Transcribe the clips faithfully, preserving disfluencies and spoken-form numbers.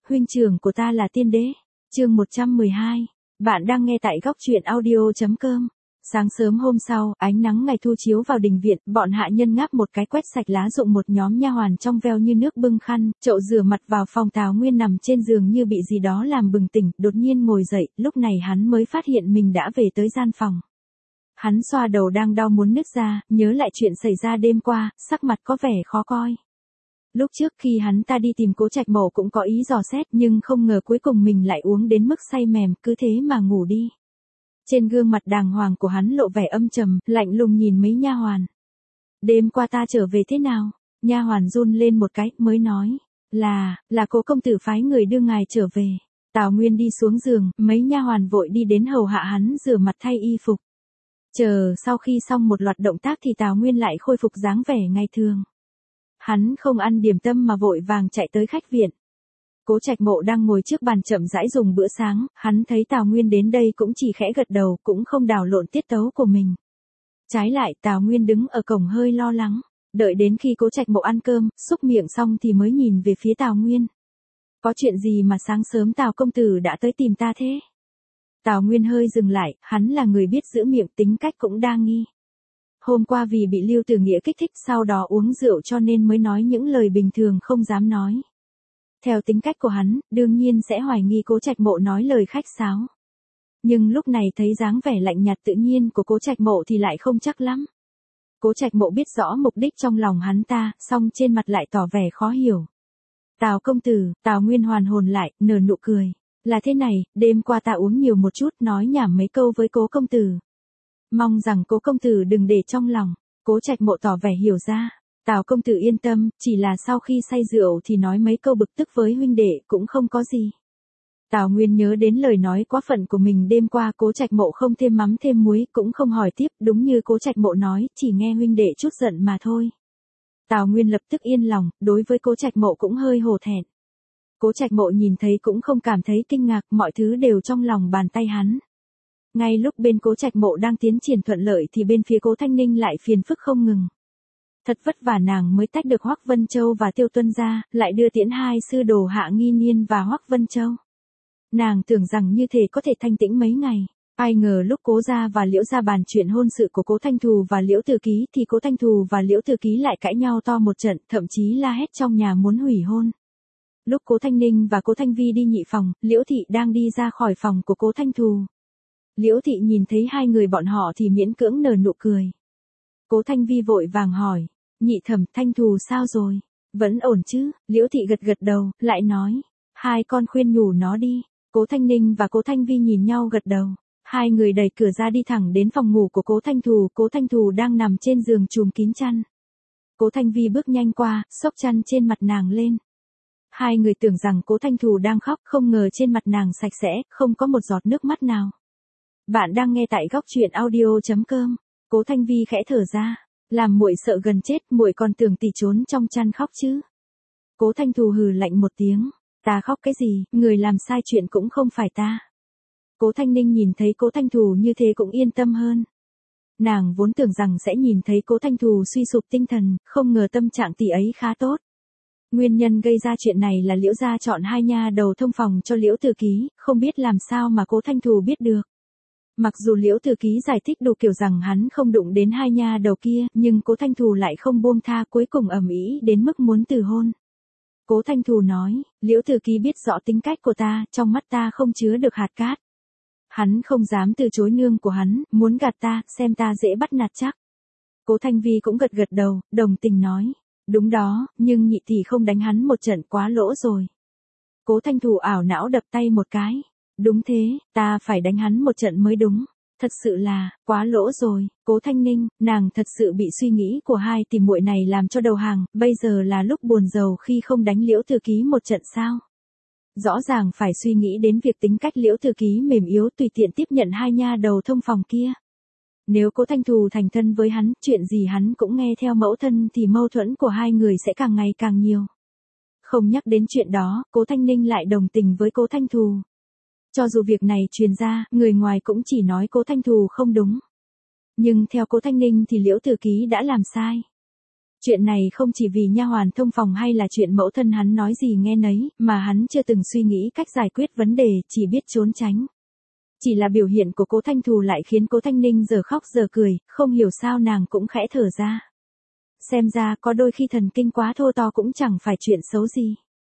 huynh trưởng của ta là tiên đế. Chương một trăm mười hai. Bạn đang nghe tại góc truyện audio chấm com. Sáng sớm hôm sau, ánh nắng ngày thu chiếu vào đình viện, bọn hạ nhân ngáp một cái quét sạch lá rụng, một nhóm nha hoàn trong veo như nước bưng khăn, chậu rửa mặt vào phòng. Tào Nguyên nằm trên giường như bị gì đó làm bừng tỉnh, đột nhiên ngồi dậy, lúc này hắn mới phát hiện mình đã về tới gian phòng. Hắn xoa đầu đang đau muốn nứt ra, nhớ lại chuyện xảy ra đêm qua, sắc mặt có vẻ khó coi. Lúc trước khi hắn ta đi tìm Cố Trạch Mậu cũng có ý dò xét, nhưng không ngờ cuối cùng mình lại uống đến mức say mềm, cứ thế mà ngủ đi. Trên gương mặt đàng hoàng của hắn lộ vẻ âm trầm, lạnh lùng nhìn mấy nha hoàn. Đêm qua ta trở về thế nào? Nha hoàn run lên một cái, mới nói, là, là Cố công tử phái người đưa ngài trở về. Tào Nguyên đi xuống giường, mấy nha hoàn vội đi đến hầu hạ hắn rửa mặt thay y phục. Chờ sau khi xong một loạt động tác thì Tào Nguyên lại khôi phục dáng vẻ ngày thường. Hắn không ăn điểm tâm mà vội vàng chạy tới khách viện. Cố Trạch Mậu đang ngồi trước bàn chậm rãi dùng bữa sáng, hắn thấy Tào Nguyên đến đây cũng chỉ khẽ gật đầu, cũng không đảo lộn tiết tấu của mình. Trái lại, Tào Nguyên đứng ở cổng hơi lo lắng, đợi đến khi Cố Trạch Mậu ăn cơm, xúc miệng xong thì mới nhìn về phía Tào Nguyên. Có chuyện gì mà sáng sớm Tào công tử đã tới tìm ta thế? Tào Nguyên hơi dừng lại, hắn là người biết giữ miệng, tính cách cũng đa nghi. Hôm qua vì bị Lưu Tử Nghĩa kích thích, sau đó uống rượu cho nên mới nói những lời bình thường không dám nói. Theo tính cách của hắn, đương nhiên sẽ hoài nghi Cố Trạch Mậu nói lời khách sáo. Nhưng lúc này thấy dáng vẻ lạnh nhạt tự nhiên của Cố Trạch Mậu thì lại không chắc lắm. Cố Trạch Mậu biết rõ mục đích trong lòng hắn ta, song trên mặt lại tỏ vẻ khó hiểu. Tào công tử, Tào Nguyên hoàn hồn lại, nở nụ cười. Là thế này, đêm qua ta uống nhiều một chút, nói nhảm mấy câu với Cố công tử. Mong rằng Cố công tử đừng để trong lòng. Cố Trạch Mậu tỏ vẻ hiểu ra. Tào công tử yên tâm, chỉ là sau khi say rượu thì nói mấy câu bực tức với huynh đệ, cũng không có gì. Tào Nguyên nhớ đến lời nói quá phận của mình đêm qua. Cố Trạch Mậu không thêm mắm thêm muối, cũng không hỏi tiếp, đúng như Cố Trạch Mậu nói, chỉ nghe huynh đệ chút giận mà thôi. Tào Nguyên lập tức yên lòng, đối với Cố Trạch Mậu cũng hơi hổ thẹn. Cố Trạch Mậu nhìn thấy cũng không cảm thấy kinh ngạc, mọi thứ đều trong lòng bàn tay hắn. Ngay lúc bên Cố Trạch Mậu đang tiến triển thuận lợi thì bên phía Cố Thanh Ninh lại phiền phức không ngừng. Thật vất vả nàng mới tách được Hoắc Vân Châu và Tiêu Tuân ra, lại đưa tiễn hai sư đồ Hạ Nghi Niên và Hoắc Vân Châu. Nàng tưởng rằng như thế có thể thanh tĩnh mấy ngày, ai ngờ lúc Cố gia và Liễu gia bàn chuyện hôn sự của Cố Thanh Thù và Liễu Từ Ký thì Cố Thanh Thù và Liễu Từ Ký lại cãi nhau to một trận, thậm chí la hét trong nhà muốn hủy hôn. Lúc Cố Thanh Ninh và Cố Thanh Vi đi nhị phòng, Liễu Thị đang đi ra khỏi phòng của Cố Thanh Thù. Liễu Thị nhìn thấy hai người bọn họ thì miễn cưỡng nở nụ cười. Cố Thanh Vi vội vàng hỏi, nhị thẩm, Thanh Thù sao rồi? Vẫn ổn chứ? Liễu Thị gật gật đầu, lại nói, hai con khuyên nhủ nó đi. Cố Thanh Ninh và Cố Thanh Vi nhìn nhau gật đầu. Hai người đẩy cửa ra đi thẳng đến phòng ngủ của Cố Thanh Thù. Cố Thanh Thù đang nằm trên giường trùm kín chăn. Cố Thanh Vi bước nhanh qua, xốc chăn trên mặt nàng lên. Hai người tưởng rằng Cố Thanh Thù đang khóc, không ngờ trên mặt nàng sạch sẽ, không có một giọt nước mắt nào. Bạn đang nghe tại góc truyện audio chấm com. Cố Thanh Vi khẽ thở ra, làm muội sợ gần chết, muội còn tưởng tỷ trốn trong chăn khóc chứ. Cố Thanh Thù hừ lạnh một tiếng, ta khóc cái gì, người làm sai chuyện cũng không phải ta. Cố Thanh Ninh nhìn thấy Cố Thanh Thù như thế cũng yên tâm hơn. Nàng vốn tưởng rằng sẽ nhìn thấy Cố Thanh Thù suy sụp tinh thần, không ngờ tâm trạng tỷ ấy khá tốt. Nguyên nhân gây ra chuyện này là Liễu gia chọn hai nha đầu thông phòng cho Liễu Từ Ký, không biết làm sao mà Cố Thanh Thù biết được. Mặc dù Liễu Từ Ký giải thích đủ kiểu rằng hắn không đụng đến hai nha đầu kia, nhưng Cố Thanh Thù lại không buông tha, cuối cùng ầm ĩ đến mức muốn từ hôn. Cố Thanh Thù nói, Liễu Từ Ký biết rõ tính cách của ta, trong mắt ta không chứa được hạt cát. Hắn không dám từ chối nương của hắn, muốn gạt ta, xem ta dễ bắt nạt chắc. Cố Thanh Vi cũng gật gật đầu, đồng tình nói, đúng đó, nhưng nhị tỷ không đánh hắn một trận quá lỗ rồi. Cố Thanh Thù ảo não đập tay một cái. Đúng thế, ta phải đánh hắn một trận mới đúng. Thật sự là, quá lỗ rồi. Cố Thanh Ninh, nàng thật sự bị suy nghĩ của hai tỷ muội này làm cho đầu hàng, bây giờ là lúc buồn rầu khi không đánh Liễu Từ Ký một trận sao. Rõ ràng phải suy nghĩ đến việc tính cách Liễu Từ Ký mềm yếu tùy tiện tiếp nhận hai nha đầu thông phòng kia. Nếu Cố Thanh Thù thành thân với hắn, chuyện gì hắn cũng nghe theo mẫu thân thì mâu thuẫn của hai người sẽ càng ngày càng nhiều. Không nhắc đến chuyện đó, Cố Thanh Ninh lại đồng tình với Cố Thanh Thù. Cho dù việc này truyền ra, người ngoài cũng chỉ nói Cố Thanh Thù không đúng. Nhưng theo Cố Thanh Ninh thì Liễu Từ Ký đã làm sai. Chuyện này không chỉ vì nha hoàn thông phòng hay là chuyện mẫu thân hắn nói gì nghe nấy, mà hắn chưa từng suy nghĩ cách giải quyết vấn đề, chỉ biết trốn tránh. Chỉ là biểu hiện của Cố Thanh Thù lại khiến Cố Thanh Ninh giờ khóc giờ cười, không hiểu sao nàng cũng khẽ thở ra. Xem ra có đôi khi thần kinh quá thô to cũng chẳng phải chuyện xấu gì.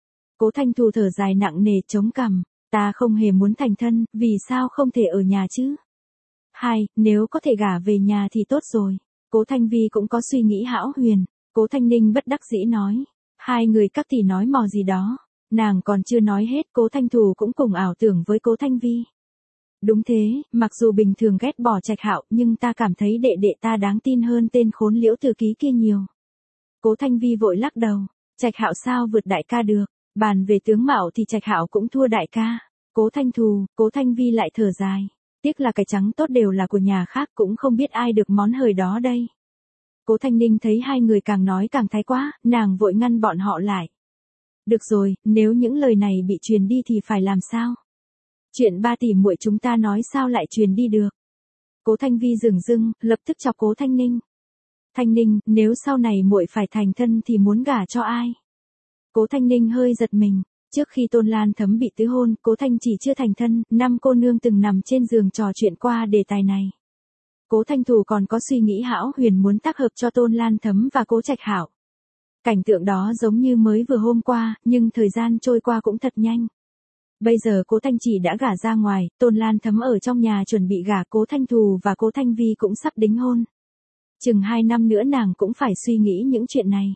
Cố Thanh Thù thở dài nặng nề chống cằm, ta không hề muốn thành thân, vì sao không thể ở nhà chứ? Hai, nếu có thể gả về nhà thì tốt rồi. Cố Thanh Vi cũng có suy nghĩ hão huyền. Cố Thanh Ninh bất đắc dĩ nói. Hai người các tỷ nói mò gì đó. Nàng còn chưa nói hết, Cố Thanh Thù cũng cùng ảo tưởng với Cố Thanh Vi. Đúng thế, mặc dù bình thường ghét bỏ Trạch Hạo, nhưng ta cảm thấy đệ đệ ta đáng tin hơn tên khốn Liễu Từ Ký kia nhiều. Cố Thanh Vi vội lắc đầu. Trạch Hạo sao vượt đại ca được? Bàn về tướng mạo thì Trạch Hạo cũng thua đại ca. Cố Thanh Thù, Cố Thanh Vi lại thở dài. Tiếc là cái trắng tốt đều là của nhà khác, cũng không biết ai được món hời đó đây. Cố Thanh Ninh thấy hai người càng nói càng thái quá, nàng vội ngăn bọn họ lại. Được rồi, nếu những lời này bị truyền đi thì phải làm sao? Chuyện ba tỷ muội chúng ta nói sao lại truyền đi được? Cố Thanh Vi dửng dưng, lập tức chọc Cố Thanh Ninh. Thanh Ninh, nếu sau này muội phải thành thân thì muốn gả cho ai? Cố Thanh Ninh hơi giật mình. Trước khi Tôn Lan Thấm bị tứ hôn, Cố Thanh chỉ chưa thành thân, năm cô nương từng nằm trên giường trò chuyện qua đề tài này. Cố Thanh Thù còn có suy nghĩ hão huyền muốn tác hợp cho Tôn Lan Thấm và Cố Trạch Hạo. Cảnh tượng đó giống như mới vừa hôm qua, nhưng thời gian trôi qua cũng thật nhanh. Bây giờ Cố Thanh chỉ đã gả ra ngoài, Tôn Lan Thấm ở trong nhà chuẩn bị gả, Cố Thanh Thù và Cố Thanh Vi cũng sắp đính hôn. Chừng hai năm nữa nàng cũng phải suy nghĩ những chuyện này.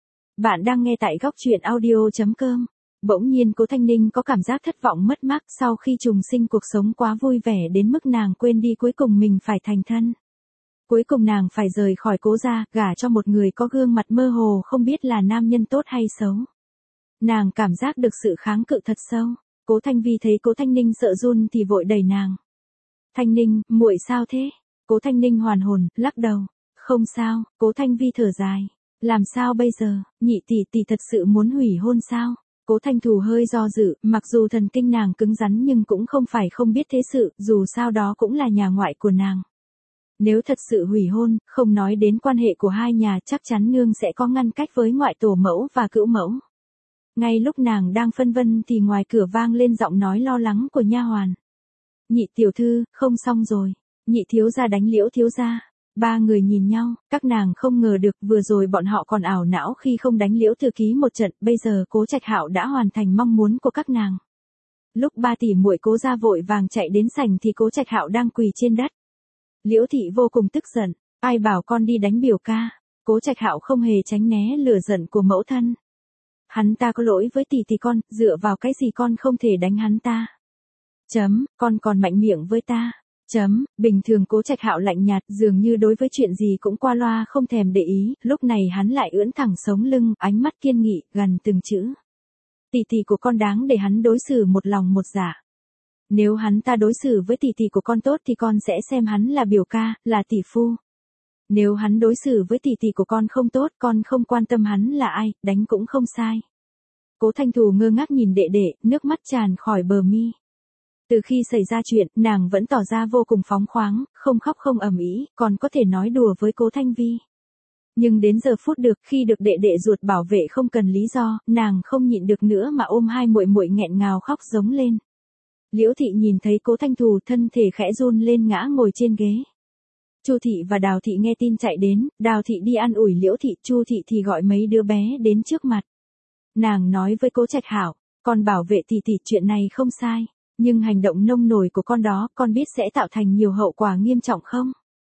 Bạn đang nghe tại góc truyện audio chấm com. Bỗng nhiên Cố Thanh Ninh có cảm giác thất vọng mất mát sau khi trùng sinh cuộc sống quá vui vẻ đến mức nàng quên đi cuối cùng mình phải thành thân. Cuối cùng nàng phải rời khỏi Cố gia, gả cho một người có gương mặt mơ hồ không biết là nam nhân tốt hay xấu. Nàng cảm giác được sự kháng cự thật sâu. Cố Thanh Vi thấy Cố Thanh Ninh sợ run thì vội đẩy nàng. Thanh Ninh, muội sao thế? Cố Thanh Ninh hoàn hồn, lắc đầu. Không sao, Cố Thanh Vi thở dài. Làm sao bây giờ, nhị tỷ tỷ thật sự muốn hủy hôn sao? Cố Thanh Thù hơi do dự, mặc dù thần kinh nàng cứng rắn nhưng cũng không phải không biết thế sự, dù sao đó cũng là nhà ngoại của nàng. Nếu thật sự hủy hôn, không nói đến quan hệ của hai nhà, chắc chắn nương sẽ có ngăn cách với ngoại tổ mẫu và cữu mẫu. Ngay lúc nàng đang phân vân thì ngoài cửa vang lên giọng nói lo lắng của nha hoàn. Nhị tiểu thư, không xong rồi. Nhị thiếu gia đánh Liễu thiếu gia. Ba người nhìn nhau, các nàng không ngờ được vừa rồi bọn họ còn ảo não khi không đánh Liễu Thư Ký một trận, bây giờ Cố Trạch Hạo đã hoàn thành mong muốn của các nàng. Lúc ba tỷ muội Cố gia vội vàng chạy đến sảnh thì Cố Trạch Hạo đang quỳ trên đất. Liễu thị vô cùng tức giận, ai bảo con đi đánh biểu ca? Cố Trạch Hạo không hề tránh né lửa giận của mẫu thân. Hắn ta có lỗi với tỷ tỷ con, dựa vào cái gì con không thể đánh hắn ta? Chấm, con còn mạnh miệng với ta. Chấm, bình thường Cố Trạch Hạo lạnh nhạt, dường như đối với chuyện gì cũng qua loa không thèm để ý, lúc này hắn lại ưỡn thẳng sống lưng, ánh mắt kiên nghị, gần từng chữ. Tỷ tỷ của con đáng để hắn đối xử một lòng một dạ. Nếu hắn ta đối xử với tỷ tỷ của con tốt thì con sẽ xem hắn là biểu ca, là tỷ phu. Nếu hắn đối xử với tỷ tỷ của con không tốt, con không quan tâm hắn là ai, đánh cũng không sai. Cố Thanh Thù ngơ ngác nhìn đệ đệ, nước mắt tràn khỏi bờ mi. Từ khi xảy ra chuyện, nàng vẫn tỏ ra vô cùng phóng khoáng, không khóc không ầm ĩ, còn có thể nói đùa với Cố Thanh Vi. Nhưng đến giờ phút được, khi được đệ đệ ruột bảo vệ không cần lý do, nàng không nhịn được nữa mà ôm hai muội muội nghẹn ngào khóc giống lên. Liễu thị nhìn thấy Cố Thanh Thù, thân thể khẽ run lên ngã ngồi trên ghế. Chu thị và Đào thị nghe tin chạy đến, Đào thị đi an ủi Liễu thị, Chu thị thì gọi mấy đứa bé đến trước mặt. Nàng nói với Cố Trạch Hạo, con bảo vệ tỷ tỷ chuyện này không sai. Nhưng hành động nông nổi của con đó, con biết sẽ tạo thành nhiều hậu quả nghiêm trọng không?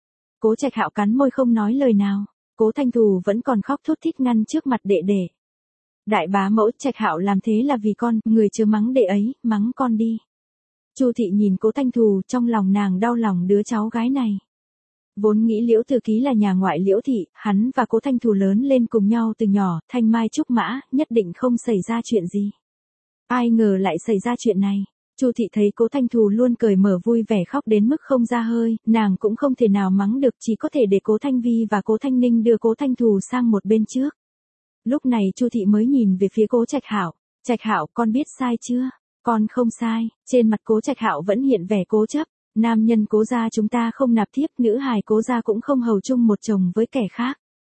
Cố Trạch Hạo cắn môi không nói lời nào. Cố Thanh Thù vẫn còn khóc thút thít ngăn trước mặt đệ đệ. Đại bá mẫu, Trạch Hạo làm thế là vì con, người chưa mắng đệ ấy, mắng con đi. Chu thị nhìn Cố Thanh Thù, trong lòng nàng đau lòng đứa cháu gái này. Vốn nghĩ Liễu Thư Ký là nhà ngoại Liễu thị, hắn và Cố Thanh Thù lớn lên cùng nhau từ nhỏ, thanh mai trúc mã, nhất định không xảy ra chuyện gì. Ai ngờ lại xảy ra chuyện này. Chu thị thấy Cố Thanh Thù luôn cười mở vui vẻ khóc đến mức không ra hơi, nàng cũng không thể nào mắng được, chỉ có thể để Cố Thanh Vi và Cố Thanh Ninh đưa Cố Thanh Thù sang một bên trước. Lúc này Chu thị mới nhìn về phía Cố Trạch Hạo, "Trạch Hạo, con biết sai chưa?" "Con không sai." Trên mặt Cố Trạch Hạo vẫn hiện vẻ cố chấp, "Nam nhân Cố gia chúng ta không nạp thiếp, nữ hài Cố gia cũng không hầu chung một chồng với kẻ khác."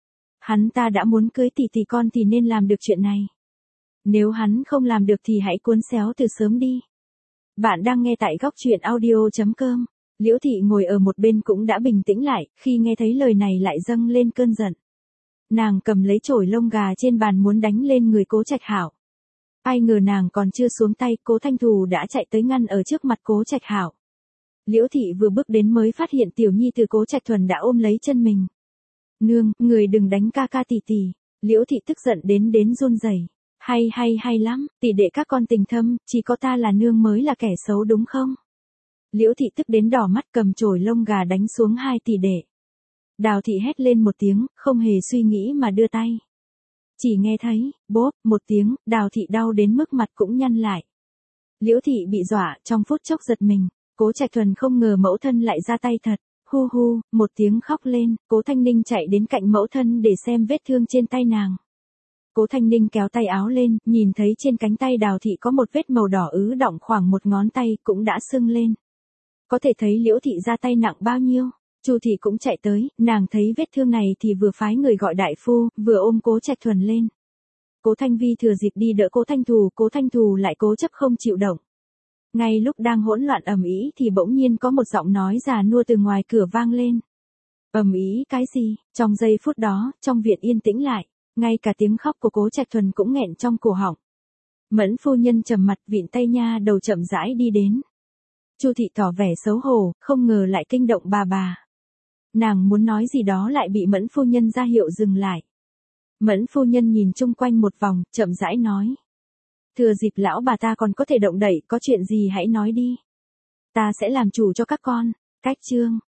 Hắn ta đã muốn cưới tỷ tỷ con thì nên làm được chuyện này. Nếu hắn không làm được thì hãy cuốn xéo từ sớm đi. Bạn đang nghe tại góc truyện audio.com. Liễu Thị ngồi ở một bên cũng đã bình tĩnh lại, khi nghe thấy lời này lại dâng lên cơn giận. Nàng cầm lấy chổi lông gà trên bàn muốn đánh lên người Cố Trạch Hạo. Ai ngờ nàng còn chưa xuống tay, Cố Thanh Thù đã chạy tới ngăn ở trước mặt Cố Trạch Hạo. Liễu Thị vừa bước đến mới phát hiện tiểu nhi từ Cố Trạch Thuần đã ôm lấy chân mình. Nương, người đừng đánh ca ca tỷ tỷ. Liễu Thị tức giận đến đến run rẩy. Hay hay hay lắm, tỷ đệ các con tình thâm, chỉ có ta là nương mới là kẻ xấu đúng không? Liễu Thị tức đến đỏ mắt cầm chổi lông gà đánh xuống hai tỷ đệ. Đào Thị hét lên một tiếng, không hề suy nghĩ mà đưa tay. Chỉ nghe thấy, bốp, một tiếng, Đào Thị đau đến mức mặt cũng nhăn lại. Liễu Thị bị dọa, trong phút chốc giật mình. Cố Trạch Thuần không ngờ mẫu thân lại ra tay thật. Hu hu, một tiếng khóc lên, Cố Thanh Ninh chạy đến cạnh mẫu thân để xem vết thương trên tay nàng. Cố Thanh Ninh kéo tay áo lên, nhìn thấy trên cánh tay Đào Thị có một vết màu đỏ ứ đọng khoảng một ngón tay cũng đã sưng lên. Có thể thấy Liễu Thị ra tay nặng bao nhiêu. Chu Thị cũng chạy tới, nàng thấy vết thương này thì vừa phái người gọi đại phu, vừa ôm Cố Trạch Thuần lên. Cố Thanh Vi thừa dịp đi đỡ Cố Thanh Thù, Cố Thanh Thù lại cố chấp không chịu động. Ngay lúc đang hỗn loạn ầm ĩ thì bỗng nhiên có một giọng nói già nua từ ngoài cửa vang lên. Ầm ĩ cái gì? Trong giây phút đó, trong viện yên tĩnh lại, ngay cả tiếng khóc của Cố Trạch Thuần cũng nghẹn trong cổ họng. Mẫn phu nhân trầm mặt vịn tay nha đầu chậm rãi đi đến. Chu Thị tỏ vẻ xấu hổ, không ngờ lại kinh động bà bà. Nàng muốn nói gì đó lại bị Mẫn phu nhân ra hiệu dừng lại. Mẫn phu nhân nhìn chung quanh một vòng, chậm rãi nói. Thừa dịp lão bà ta còn có thể động đậy, có chuyện gì hãy nói đi. Ta sẽ làm chủ cho các con. Cách chương.